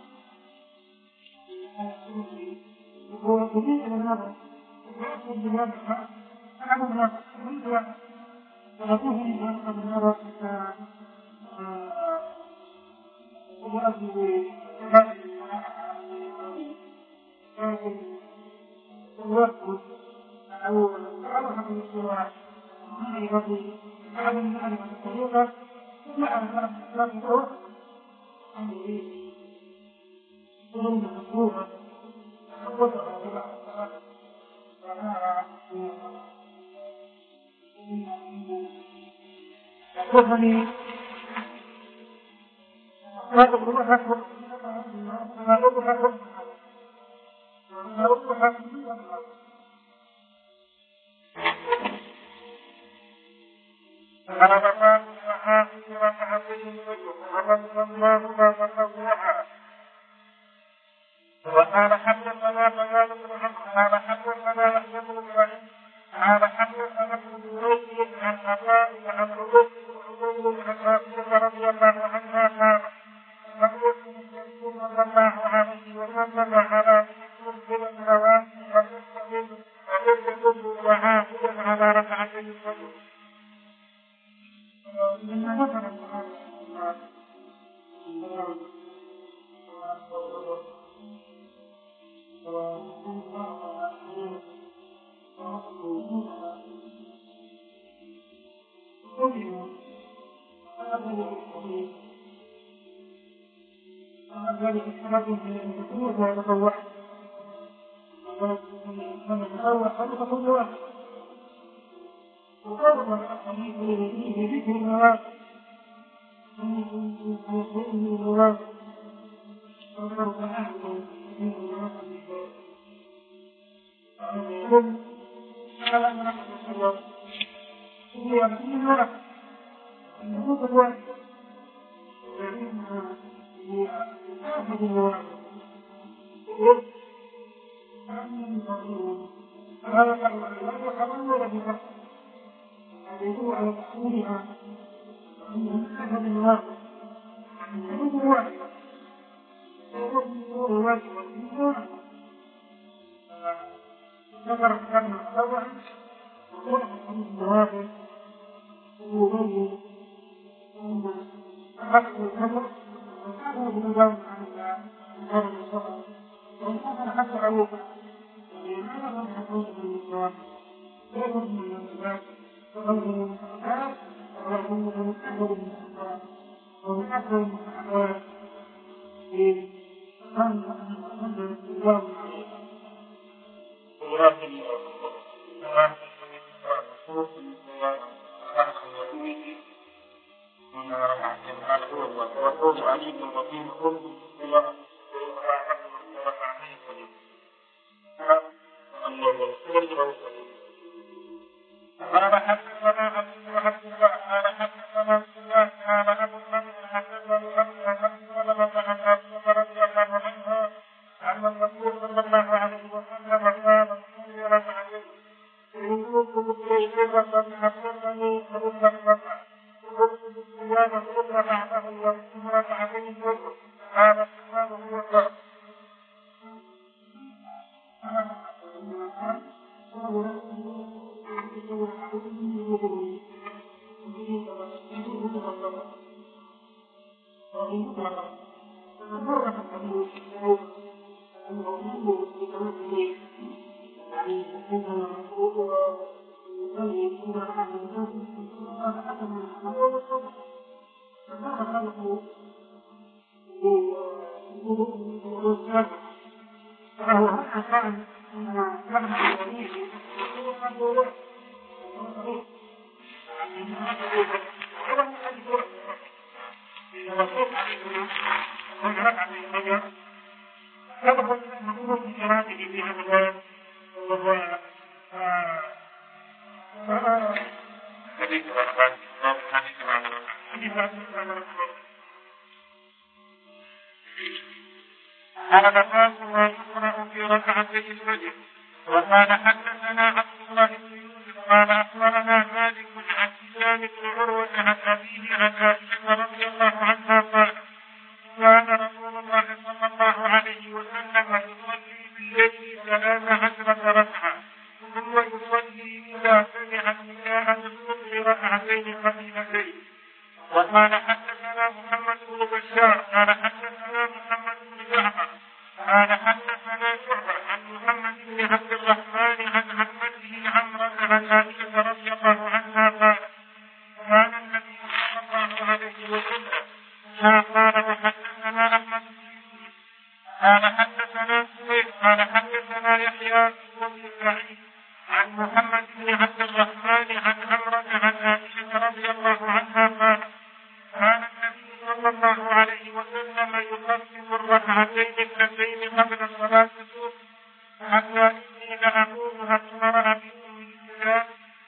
هو جديد النار ويأخذ بهذا هذا النار وخطوه هو النار ويأخذ بهذا لكن الوقت أو العرض من السواء الذي أعلم من أن الطريقة لا أعلم أن الطريقة أمره ظلم مصروفا وضع الله وفني هذا هو حكم هذا هو حكم هذا هو حكم هذا ما وحافظ ركعتين الفجر ومن صلاهما فقد وحى وقال حدثنا بيان بن عمرو قال حدثنا يحيى بن ابراهيم قال حدثنا ابن جريج عن عطاء عن عبيد بن عباس رضي الله عنها قال لقيت النبي صلى الله عليه وسلم على مسلم النوافل فمسلم ومسلم وعاهدا على ركعتي الفجر. ذلك الصلاة من المسلمين ويتطوع من يتطوع خلق كل واحد وقرب الحديث في ذكر النوافل من النوافل وقرب أهل من النوافل على أن رحمة الله هو في النوافل النوافل الواحد أحد النوافل هذا حرمنا بفرق يدور على تحويلها من أحد النوافل النوافل واحد النور واجب والنور ذكر كلمة طبعا وخلق النوافل ويبين أن حق الحكم هذا بالجواب عن الغرب الصفر وإن كان حتى عوضا هذا من حقوق النسوان ويكون من الناس وغير المستحقات ويكون من أكبر المستحقات ومن أكبر المستحقات في أن نحن الجواب وقول علي بن وكيل قل الله قال حدثنا عبد الله قال حدثنا عبد الله قال ابو النضر حدثنا ابي سلمة عن عائشة رضي الله عنها ان الرسول صلى الله عليه وسلم قال صلي ركعتين ان كنتم مستيقظة حدثني فإن الركعة قلت بالصيام ثم بعده يوم ركعتين الفجر قال الصيام هو الفرض. وقال حدثنا عبد الله بن يوسف قال اخبرنا مالك عن هشام بن عروه عن ابيه عن عائشه رضي الله عنها قال كان رسول الله صلى الله عليه وسلم يصلي بالليل ثلاث عشرة ركعه ثم يصلي اذا سمع النداء بالصبح ركعتين خفيفتين. وقال حدثنا محمد بن بشار قال حدثنا محمد بن جعفر قال حدثنا شعبة عن محمد بن عبد الرحمن عن عمته عمرة عن عائشة رضي الله عنها قال كان النبي صلى الله عليه وسلم قال وحدثنا أحمد قال حدثنا سويد قال حدثنا يحيى بن سعيد عن محمد بن عبد الرحمن عن عمرة عن عائشة رضي الله عنها قال كان النبي صلى الله عليه وسلم يقسم الركعتين اللتين قبل صلاة الصبح حتى إني لأقول هل قرأ بكم الكتاب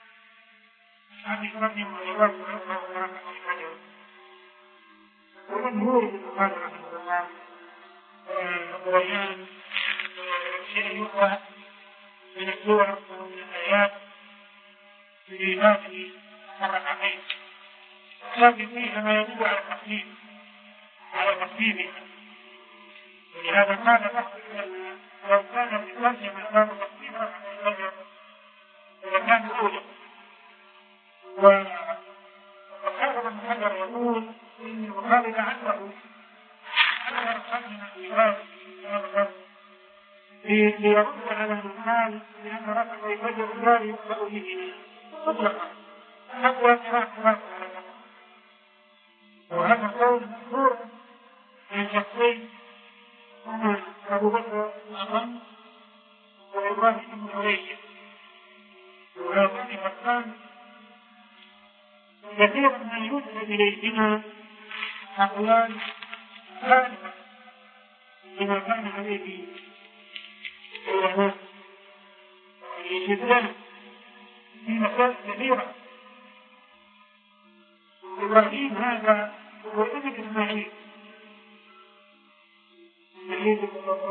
حديث رضي الله عنه. ومن هو البخاري رحمه الله الريان
شيء يقرأ من السور ومن الآيات في هذه الركعتين، لكن فيها ما يدل على التخفيف على تخفيفها. ولهذا كان بعض العلماء لو كان في الترجمة كان تخفيفا عن الفجر وكان أولى. وحافظ ابن حجر يقول إن البخاري لعله أكثر خزنا في هذا الفرق ليرد على من قال بأن ركعتي الفجر لا يقرأ به مطلقا حتى قراءة وهذا قول مشهور من شخصين هما أبو بكر الأعظم وإبراهيم بن علي، وهذان قد كثيرا ما يوجد إليهما أقوال خالفة لما كان عليه العلماء والاستدلال في مسائل كثيرة. إبراهيم هذا هو ابن إسماعيل إسماعيل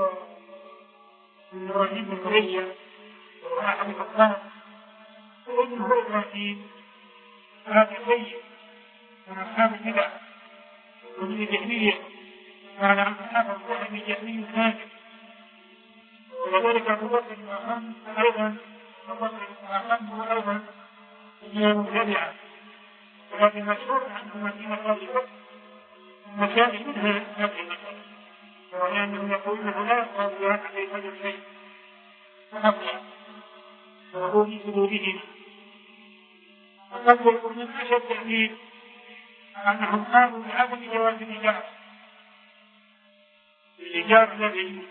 بن إبراهيم بن علي وأحد الأطفال، وابنه إبراهيم هذا سيد من أصحاب البدع ومن الجهمية، قال عن أصحاب الروح من جهمي كافر. وكذلك أبو بكر بن أخن أيضا أبو بكر بن أخن هو أيضا من المبتدعة، ولكن مشهور عنهما في مسائل مسائل منها هذه المسائل، ولأنهم يقولون لا يقال بركعتي الفجر شيء فقط وهو في سجودهما. وقد يكون من أشد التأكيد أنهم قالوا بعدم جواز الإيجار الإيجار الذي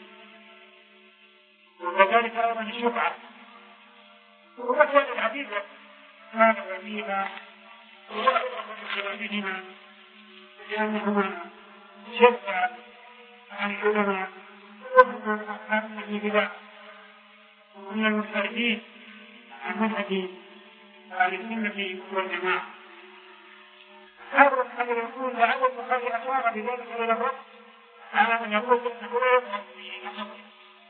وكذلك أيضا الشفعة ومسائل العديدة كانوا فيها وغيرهما لأنهما شد عن العلماء وهما أصحاب البدع ومن المنحرفين عن منهج أهل السنة والجماعة. هذا الحديث يقول لعل البخاري أشار بذلك إلى الرد على من يقول إنه لا يفهم في نفسه،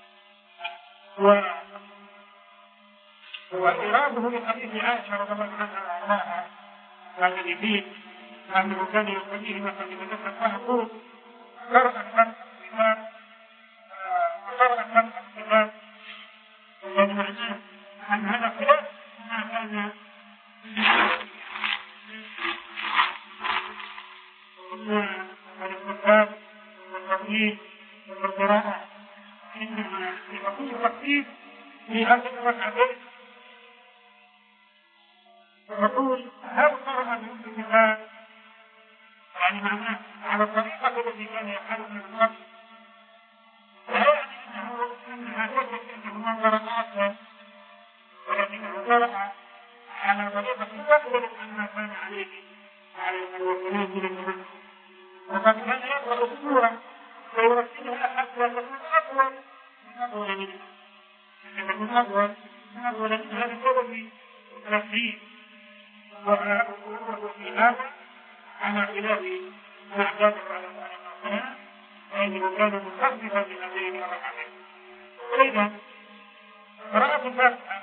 وإراده لحديث عائشة رضي الله عنها وأرضاها هذا الذي أنه كان يصليه مثلا إذا دخل فهو قرأ الفرق الكتاب قرأ الفرق الكتاب ومعناه أن هذا خلاف ما كان الكتاب والتقليد والقراءة، إنما يكون التقليد في هذه الركعتين. فنقول هل قرأ من الكتاب يعني معناه على الطريقة التي كان يفعلها من القبل، لا يعني أنه أنها تثبت أنه ما قرأ ولكنه قرأ على طريقة تفضل عما كان عليه عليه السلام من النبي، وقد كان يقرأ سورة ويرتلها حتى تكون أطول من أطول منها حتى تكون أطول من أطول منها بسبب التفريق وهو في هذا على خلاف ما اعتاده على الصلاة فإنه كان مخففا لهذين الركعتين. وإذا قراءة الفاتحة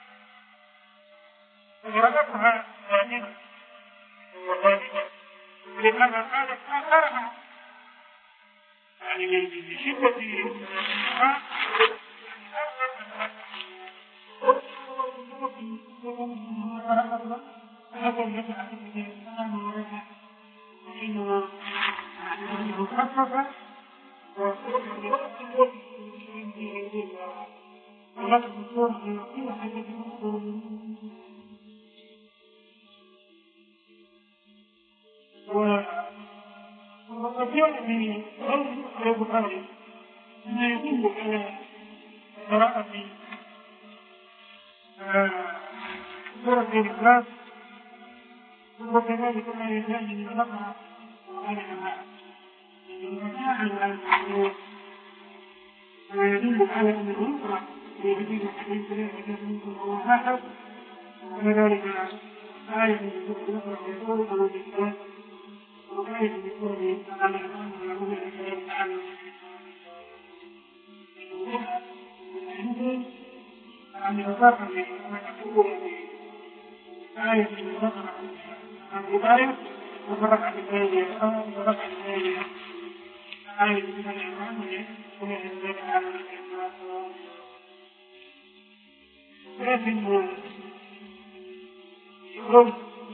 قراءتها ثانية وثالثة لأنها كانت آخرها يعني من شدة الإنسان هذا الذي أعتقد الإنسان ورجع حينما مخففة وصورة لوقت الوقت ولكن الصورة في حاجة وكثير من غير البخاري ما يدل على قراءة سورة الإخلاص، وكذلك ما يحتاج من البقرة على الجماعة ما يدل على أنه يقرأ في هذه الحديث ثلاثة منكم أو أحد، وكذلك آية من البقرة يقول أنا بالكتاب وآية من البقرة أنا أقول لهم الإسلام تعالى فرق بين آية البقرة البداية وفرق بين وفرق بين آية العمران لكن يقول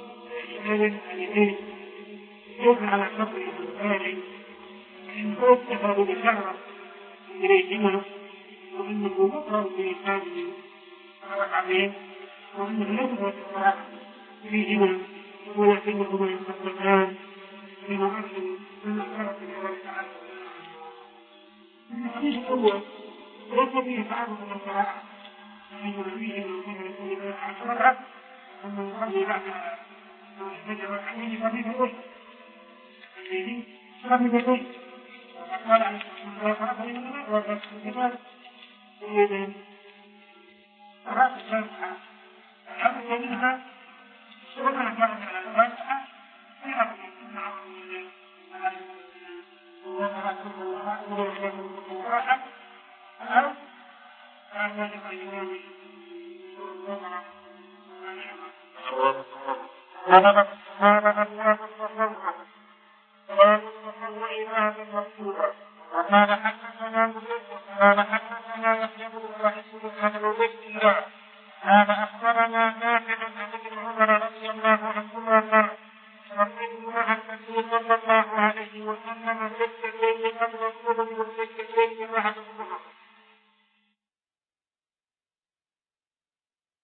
يقول على شطر الآية إن اتخذوا بشرة إليهما وإنه مطر بإنسانه فرق عليه وأنه يثبت الصلاة فيهما ولكنهما ينطبقان بما أرسل من الشرف لله تعالى. الحديث الأول ليس فيه تعرض من الصلاة فإن فيه من كل يكون عشرة أما يصلي بعد الفجر والحديث ففيه الوجه الذي ففيه الوجه وقال عن الصلاة بينهما وقال الكتاب بيدين رأس الشمسة الحمد منها سرنا كانت على الفاتحة في رب العالمين وقال الله وقال أو هذا الإمام وهذا هذا الله التصور ولا التصور إمام مكتوبا وقال حدثنا مسلم قال حدثنا يحيى بن إبراهيم بن عبد الله قال أخبرنا نافع عن ابن عمر رضي الله عنهما